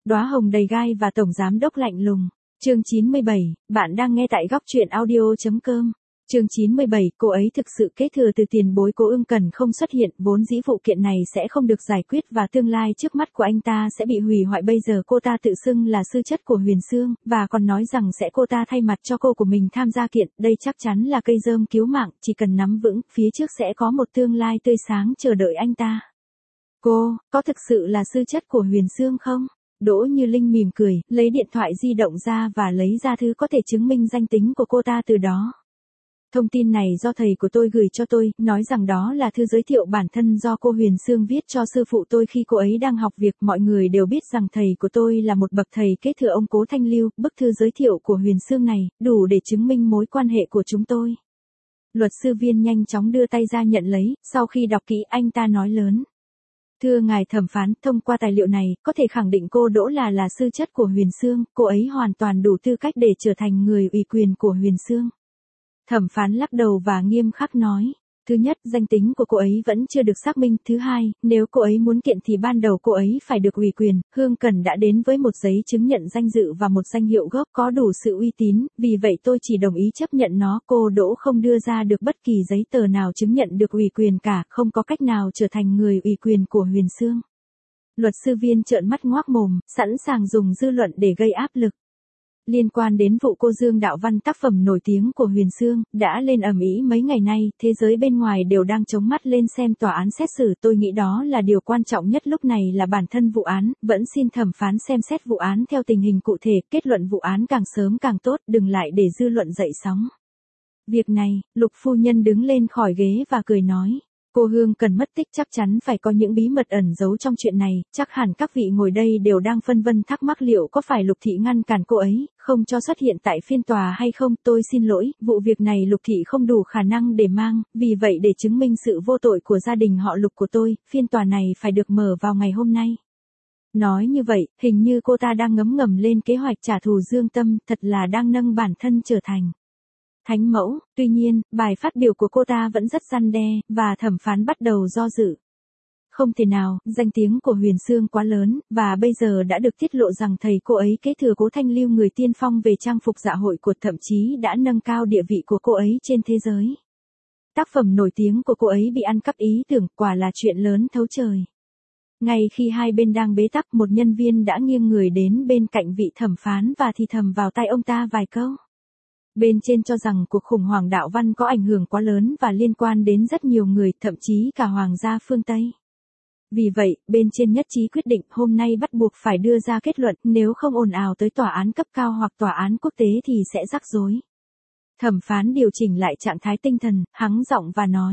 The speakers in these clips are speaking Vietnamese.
Đóa hồng đầy gai và tổng giám đốc lạnh lùng. Chương 97, bạn đang nghe tại góc truyện audio.com. Chương 97, cô ấy thực sự kế thừa từ tiền bối Cố Ưng Cần không xuất hiện, vốn dĩ vụ kiện này sẽ không được giải quyết và tương lai trước mắt của anh ta sẽ bị hủy hoại. Bây giờ cô ta tự xưng là sư chất của Huyền Sương, và còn nói rằng sẽ cô ta thay mặt cho cô của mình tham gia kiện, đây chắc chắn là cây rơm cứu mạng, chỉ cần nắm vững, phía trước sẽ có một tương lai tươi sáng chờ đợi anh ta. Cô, có thực sự là sư chất của Huyền Sương không? Đỗ Như Linh mỉm cười, lấy điện thoại di động ra và lấy ra thứ có thể chứng minh danh tính của cô ta từ đó. Thông tin này do thầy của tôi gửi cho tôi, nói rằng đó là thư giới thiệu bản thân do cô Huyền Sương viết cho sư phụ tôi khi cô ấy đang học việc. Mọi người đều biết rằng thầy của tôi là một bậc thầy kế thừa ông Cố Thanh Lưu. Bức thư giới thiệu của Huyền Sương này, đủ để chứng minh mối quan hệ của chúng tôi. Luật sư Viên nhanh chóng đưa tay ra nhận lấy, sau khi đọc kỹ anh ta nói lớn. Thưa ngài thẩm phán, thông qua tài liệu này, có thể khẳng định cô Đỗ là sư chất của Huyền Sương, cô ấy hoàn toàn đủ tư cách để trở thành người ủy quyền của Huyền Sương. Thẩm phán lắc đầu và nghiêm khắc nói. Thứ nhất, danh tính của cô ấy vẫn chưa được xác minh. Thứ hai, nếu cô ấy muốn kiện thì ban đầu cô ấy phải được ủy quyền. Hương Cần đã đến với một giấy chứng nhận danh dự và một danh hiệu gốc có đủ sự uy tín, vì vậy tôi chỉ đồng ý chấp nhận nó. Cô Đỗ không đưa ra được bất kỳ giấy tờ nào chứng nhận được ủy quyền cả, không có cách nào trở thành người ủy quyền của Huyền Sương. Luật sư Viên trợn mắt ngoác mồm, sẵn sàng dùng dư luận để gây áp lực. Liên quan đến vụ cô Dương Đạo Văn, tác phẩm nổi tiếng của Huyền Sương, đã lên ầm ĩ mấy ngày nay, thế giới bên ngoài đều đang chống mắt lên xem tòa án xét xử. Tôi nghĩ đó là điều quan trọng nhất lúc này là bản thân vụ án, vẫn xin thẩm phán xem xét vụ án theo tình hình cụ thể, kết luận vụ án càng sớm càng tốt, đừng lại để dư luận dậy sóng. Việc này, Lục phu nhân đứng lên khỏi ghế và cười nói. Cô Hương Cần mất tích chắc chắn phải có những bí mật ẩn giấu trong chuyện này, chắc hẳn các vị ngồi đây đều đang phân vân thắc mắc liệu có phải Lục Thị ngăn cản cô ấy, không cho xuất hiện tại phiên tòa hay không. Tôi xin lỗi, vụ việc này Lục Thị không đủ khả năng để mang, vì vậy để chứng minh sự vô tội của gia đình họ Lục của tôi, phiên tòa này phải được mở vào ngày hôm nay. Nói như vậy, hình như cô ta đang ngấm ngầm lên kế hoạch trả thù Dương Tâm, thật là đang nâng bản thân trở thành thánh mẫu. Tuy nhiên, bài phát biểu của cô ta vẫn rất răn đe, và thẩm phán bắt đầu do dự. Không thể nào, danh tiếng của Huyền Sương quá lớn, và bây giờ đã được tiết lộ rằng thầy cô ấy kế thừa Cố Thanh Lưu, người tiên phong về trang phục dạ hội của, thậm chí đã nâng cao địa vị của cô ấy trên thế giới. Tác phẩm nổi tiếng của cô ấy bị ăn cắp ý tưởng, quả là chuyện lớn thấu trời. Ngay khi hai bên đang bế tắc, một nhân viên đã nghiêng người đến bên cạnh vị thẩm phán và thì thầm vào tai ông ta vài câu. Bên trên cho rằng cuộc khủng hoảng Đạo Văn có ảnh hưởng quá lớn và liên quan đến rất nhiều người, thậm chí cả hoàng gia phương Tây. Vì vậy, bên trên nhất trí quyết định hôm nay bắt buộc phải đưa ra kết luận, nếu không ồn ào tới tòa án cấp cao hoặc tòa án quốc tế thì sẽ rắc rối. Thẩm phán điều chỉnh lại trạng thái tinh thần, hắng giọng và nói.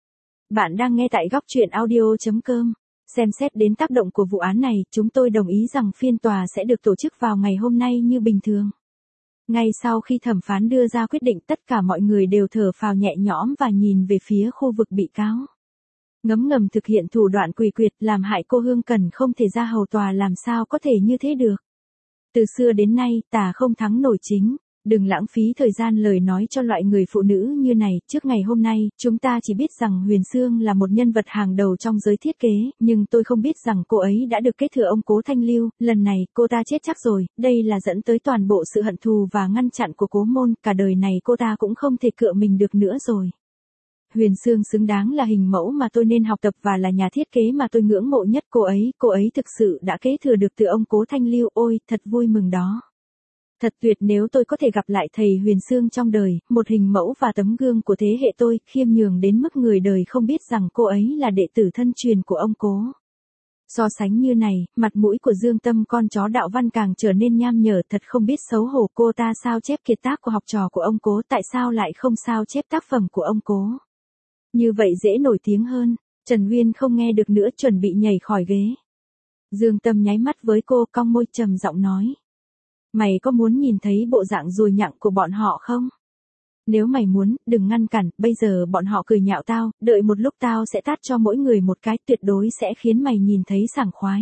Bạn đang nghe tại góc truyện audio.com. Xem xét đến tác động của vụ án này, chúng tôi đồng ý rằng phiên tòa sẽ được tổ chức vào ngày hôm nay như bình thường. Ngay sau khi thẩm phán đưa ra quyết định, tất cả mọi người đều thở phào nhẹ nhõm và nhìn về phía khu vực bị cáo. Ngấm ngầm thực hiện thủ đoạn quỷ quyệt làm hại cô Hương Cần không thể ra hầu tòa, làm sao có thể như thế được. Từ xưa đến nay, tà không thắng nổi chính. Đừng lãng phí thời gian lời nói cho loại người phụ nữ như này. Trước ngày hôm nay, chúng ta chỉ biết rằng Huyền Sương là một nhân vật hàng đầu trong giới thiết kế, nhưng tôi không biết rằng cô ấy đã được kế thừa ông Cố Thanh Lưu. Lần này, cô ta chết chắc rồi, đây là dẫn tới toàn bộ sự hận thù và ngăn chặn của Cố môn, cả đời này cô ta cũng không thể cựa mình được nữa rồi. Huyền Sương xứng đáng là hình mẫu mà tôi nên học tập và là nhà thiết kế mà tôi ngưỡng mộ nhất. Cô ấy thực sự đã kế thừa được từ ông Cố Thanh Lưu. Ôi, thật vui mừng đó. Thật tuyệt nếu tôi có thể gặp lại thầy Huyền Sương trong đời, một hình mẫu và tấm gương của thế hệ tôi, khiêm nhường đến mức người đời không biết rằng cô ấy là đệ tử thân truyền của ông Cố. So sánh như này, mặt mũi của Dương Tâm con chó Đạo Văn càng trở nên nham nhở, thật không biết xấu hổ. Cô ta sao chép kiệt tác của học trò của ông Cố, tại sao lại không sao chép tác phẩm của ông Cố? Như vậy dễ nổi tiếng hơn. Trần Uyên không nghe được nữa, chuẩn bị nhảy khỏi ghế. Dương Tâm nháy mắt với cô, cong môi trầm giọng nói. Mày có muốn nhìn thấy bộ dạng dùi nhặng của bọn họ không? Nếu mày muốn, đừng ngăn cản, bây giờ bọn họ cười nhạo tao, đợi một lúc tao sẽ tát cho mỗi người một cái, tuyệt đối sẽ khiến mày nhìn thấy sảng khoái.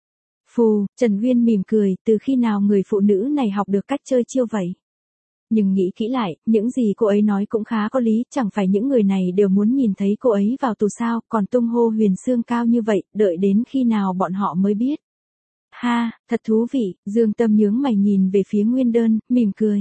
Phù, Trần Uyên mỉm cười, từ khi nào người phụ nữ này học được cách chơi chiêu vậy? Nhưng nghĩ kỹ lại, những gì cô ấy nói cũng khá có lý, chẳng phải những người này đều muốn nhìn thấy cô ấy vào tù sao, còn tung hô Huyền Sương cao như vậy, đợi đến khi nào bọn họ mới biết. Ha, thật thú vị, Dương Tâm nhướng mày nhìn về phía Nguyên Đơn, mỉm cười.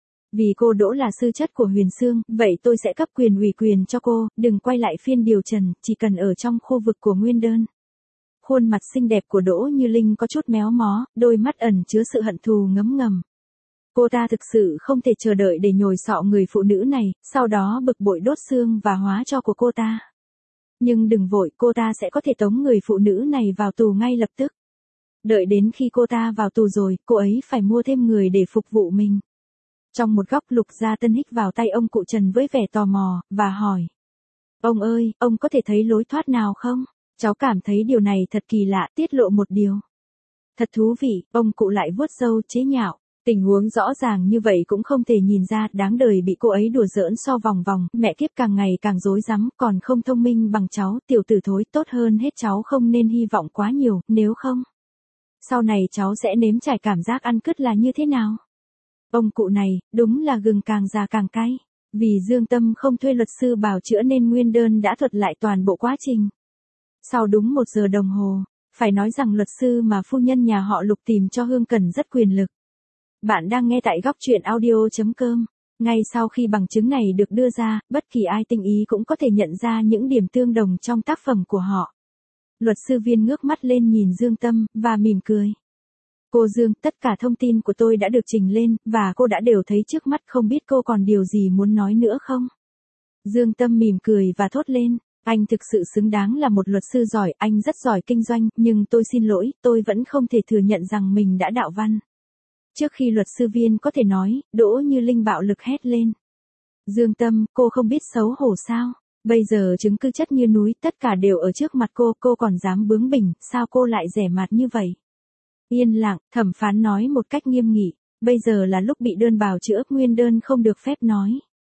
Vì cô Đỗ là sư chất của Huyền Sương, vậy tôi sẽ cấp quyền ủy quyền cho cô, đừng quay lại phiên điều trần, chỉ cần ở trong khu vực của Nguyên Đơn. Khuôn mặt xinh đẹp của Đỗ Như Linh có chút méo mó, đôi mắt ẩn chứa sự hận thù ngấm ngầm. Cô ta thực sự không thể chờ đợi để nhồi sọ người phụ nữ này, sau đó bực bội đốt xương và hóa tro của cô ta. Nhưng đừng vội, cô ta sẽ có thể tống người phụ nữ này vào tù ngay lập tức. Đợi đến khi cô ta vào tù rồi, cô ấy phải mua thêm người để phục vụ mình. Trong một góc Lục Gia Tân hít vào tay ông cụ Trần với vẻ tò mò, và hỏi. Ông ơi, ông có thể thấy lối thoát nào không? Cháu cảm thấy điều này thật kỳ lạ, tiết lộ một điều. Thật thú vị, ông cụ lại vuốt râu chế nhạo. Tình huống rõ ràng như vậy cũng không thể nhìn ra, đáng đời bị cô ấy đùa giỡn so vòng vòng, mẹ kiếp càng ngày càng rối rắm, còn không thông minh bằng cháu, tiểu tử thối, tốt hơn hết cháu không nên hy vọng quá nhiều, nếu không. Sau này cháu sẽ nếm trải cảm giác ăn cứt là như thế nào? Ông cụ này, đúng là gừng càng già càng cay. Vì Dương Tâm không thuê luật sư bào chữa nên Nguyên Đơn đã thuật lại toàn bộ quá trình. Sau đúng 1 giờ đồng hồ, phải nói rằng luật sư mà phu nhân nhà họ Lục tìm cho Hương Cần rất quyền lực. Bạn đang nghe tại góc truyện audio.com. Ngay sau khi bằng chứng này được đưa ra, bất kỳ ai tinh ý cũng có thể nhận ra những điểm tương đồng trong tác phẩm của họ. Luật sư Viên ngước mắt lên nhìn Dương Tâm, và mỉm cười. Cô Dương, tất cả thông tin của tôi đã được trình lên, và cô đã đều thấy trước mắt, không biết cô còn điều gì muốn nói nữa không? Dương Tâm mỉm cười và thốt lên. Anh thực sự xứng đáng là một luật sư giỏi, anh rất giỏi kinh doanh, nhưng tôi xin lỗi, tôi vẫn không thể thừa nhận rằng mình đã đạo văn. Trước khi luật sư Viên có thể nói, Đỗ Như Linh bạo lực hét lên. Dương Tâm, cô không biết xấu hổ sao? Bây giờ chứng cứ chất như núi, tất cả đều ở trước mặt cô còn dám bướng bỉnh, sao cô lại rẻ mạt như vậy? Yên lặng, thẩm phán nói một cách nghiêm nghị, bây giờ là lúc bị đơn bào chữa, Nguyên Đơn không được phép nói.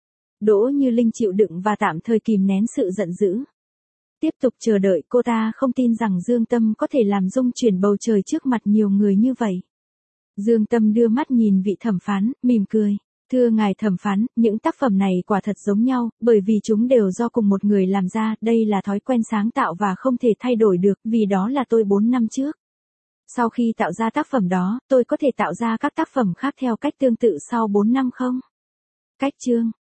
Đỗ Như Linh chịu đựng và tạm thời kìm nén sự giận dữ. Tiếp tục chờ đợi, cô ta không tin rằng Dương Tâm có thể làm rung chuyển bầu trời trước mặt nhiều người như vậy. Dương Tâm đưa mắt nhìn vị thẩm phán, mỉm cười. Thưa ngài thẩm phán, những tác phẩm này quả thật giống nhau, bởi vì chúng đều do cùng một người làm ra, đây là thói quen sáng tạo và không thể thay đổi được, vì đó là tôi 4 năm trước. Sau khi tạo ra tác phẩm đó, tôi có thể tạo ra các tác phẩm khác theo cách tương tự sau 4 năm không? Cách chương